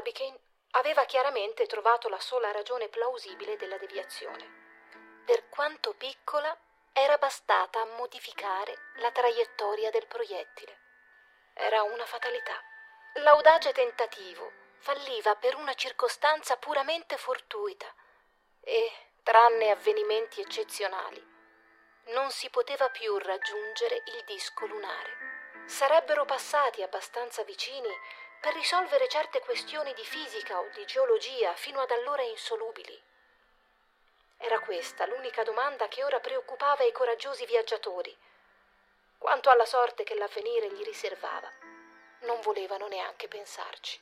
Barbicane aveva chiaramente trovato la sola ragione plausibile della deviazione. Per quanto piccola, era bastata a modificare la traiettoria del proiettile. Era una fatalità. L'audace tentativo falliva per una circostanza puramente fortuita e, tranne avvenimenti eccezionali, non si poteva più raggiungere il disco lunare. Sarebbero passati abbastanza vicini per risolvere certe questioni di fisica o di geologia fino ad allora insolubili. Era questa l'unica domanda che ora preoccupava i coraggiosi viaggiatori. Quanto alla sorte che l'avvenire gli riservava, non volevano neanche pensarci.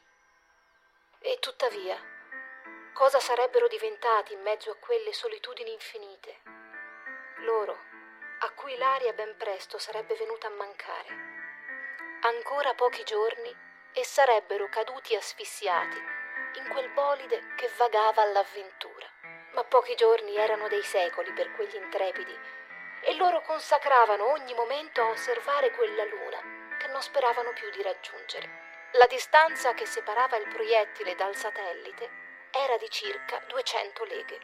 E tuttavia, cosa sarebbero diventati in mezzo a quelle solitudini infinite? Loro, a cui l'aria ben presto sarebbe venuta a mancare. Ancora pochi giorni e sarebbero caduti asfissiati in quel bolide che vagava all'avventura. Ma pochi giorni erano dei secoli per quegli intrepidi e loro consacravano ogni momento a osservare quella luna che non speravano più di raggiungere. La distanza che separava il proiettile dal satellite era di circa 200 leghe.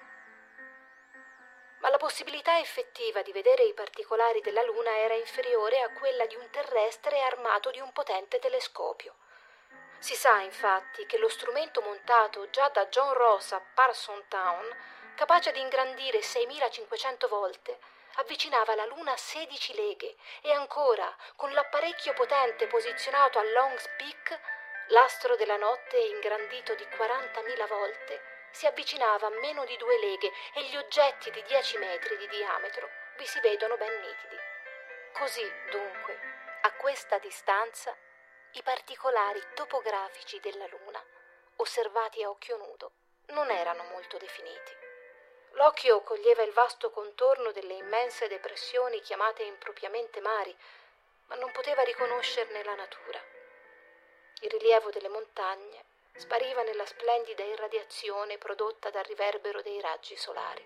Ma la possibilità effettiva di vedere i particolari della Luna era inferiore a quella di un terrestre armato di un potente telescopio. Si sa infatti che lo strumento montato già da John Ross a Parsonstown, capace di ingrandire 6500 volte, avvicinava la Luna a 16 leghe e ancora, con l'apparecchio potente posizionato a Long's Peak, l'astro della notte ingrandito di 40.000 volte, si avvicinava a meno di 2 leghe e gli oggetti di 10 metri di diametro vi si vedono ben nitidi. Così, dunque, a questa distanza, i particolari topografici della Luna, osservati a occhio nudo, non erano molto definiti. L'occhio coglieva il vasto contorno delle immense depressioni chiamate impropriamente mari, ma non poteva riconoscerne la natura. Il rilievo delle montagne spariva nella splendida irradiazione prodotta dal riverbero dei raggi solari.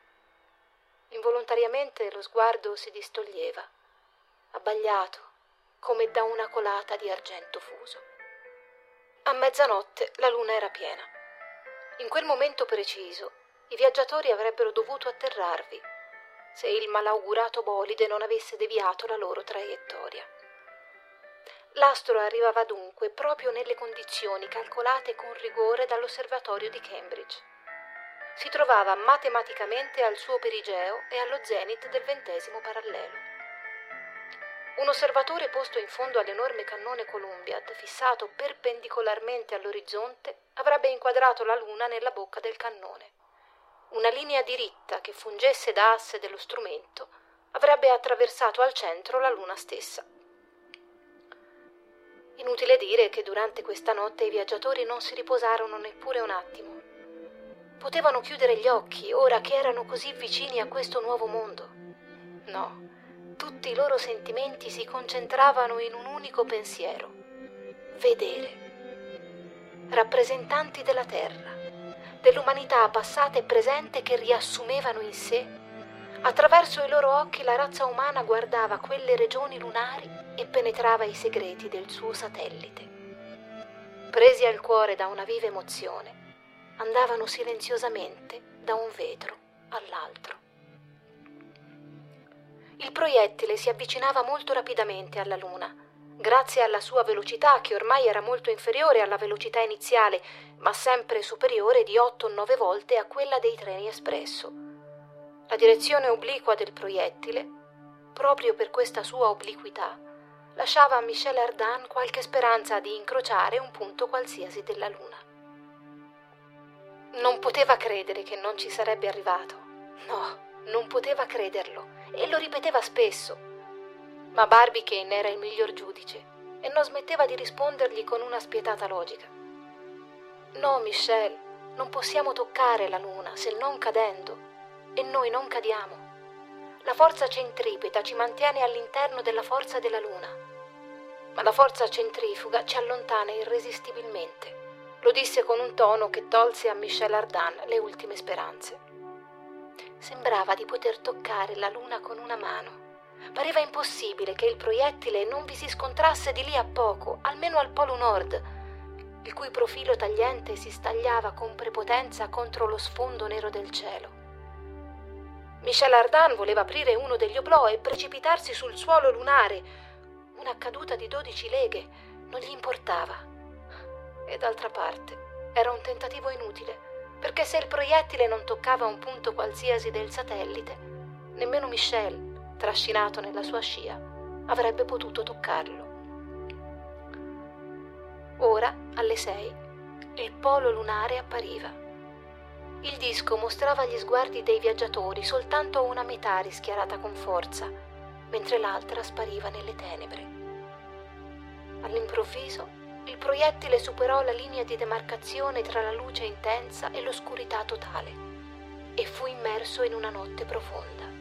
Involontariamente lo sguardo si distoglieva, abbagliato come da una colata di argento fuso. A mezzanotte la luna era piena. In quel momento preciso i viaggiatori avrebbero dovuto atterrarvi se il malaugurato bolide non avesse deviato la loro traiettoria. L'astro arrivava dunque proprio nelle condizioni calcolate con rigore dall'osservatorio di Cambridge. Si trovava matematicamente al suo perigeo e allo zenit del 20° parallelo. Un osservatore posto in fondo all'enorme cannone Columbiad, fissato perpendicolarmente all'orizzonte, avrebbe inquadrato la Luna nella bocca del cannone. Una linea diritta che fungesse da asse dello strumento avrebbe attraversato al centro la Luna stessa. Inutile dire che durante questa notte i viaggiatori non si riposarono neppure un attimo. Potevano chiudere gli occhi ora che erano così vicini a questo nuovo mondo. No, tutti i loro sentimenti si concentravano in un unico pensiero: vedere. Rappresentanti della Terra, dell'umanità passata e presente che riassumevano in sé, attraverso i loro occhi la razza umana guardava quelle regioni lunari e penetrava i segreti del suo satellite. Presi al cuore da una viva emozione, andavano silenziosamente da un vetro all'altro. Il proiettile si avvicinava molto rapidamente alla Luna, grazie alla sua velocità che ormai era molto inferiore alla velocità iniziale, ma sempre superiore di 8 o 9 volte a quella dei treni espresso. La direzione obliqua del proiettile, proprio per questa sua obliquità, lasciava a Michel Ardan qualche speranza di incrociare un punto qualsiasi della Luna. Non poteva credere che non ci sarebbe arrivato. No, non poteva crederlo, e lo ripeteva spesso. Ma Barbicane era il miglior giudice e non smetteva di rispondergli con una spietata logica. No, Michel, non possiamo toccare la Luna se non cadendo, e noi non cadiamo. La forza centripeta ci mantiene all'interno della forza della Luna, ma la forza centrifuga ci allontana irresistibilmente. Lo disse con un tono che tolse a Michel Ardan le ultime speranze. Sembrava di poter toccare la Luna con una mano. Pareva impossibile che il proiettile non vi si scontrasse di lì a poco, almeno al polo nord. il cui profilo tagliente si stagliava con prepotenza contro lo sfondo nero del cielo. Michel Ardan voleva aprire uno degli oblò e precipitarsi sul suolo lunare. Una caduta di 12 leghe non gli importava. E d'altra parte era un tentativo inutile, perché se il proiettile non toccava un punto qualsiasi del satellite, nemmeno Michel, trascinato nella sua scia, avrebbe potuto toccarlo. Ora, alle 6, il polo lunare appariva. Il disco mostrava agli sguardi dei viaggiatori soltanto una metà rischiarata con forza, mentre l'altra spariva nelle tenebre. All'improvviso, il proiettile superò la linea di demarcazione tra la luce intensa e l'oscurità totale e fu immerso in una notte profonda.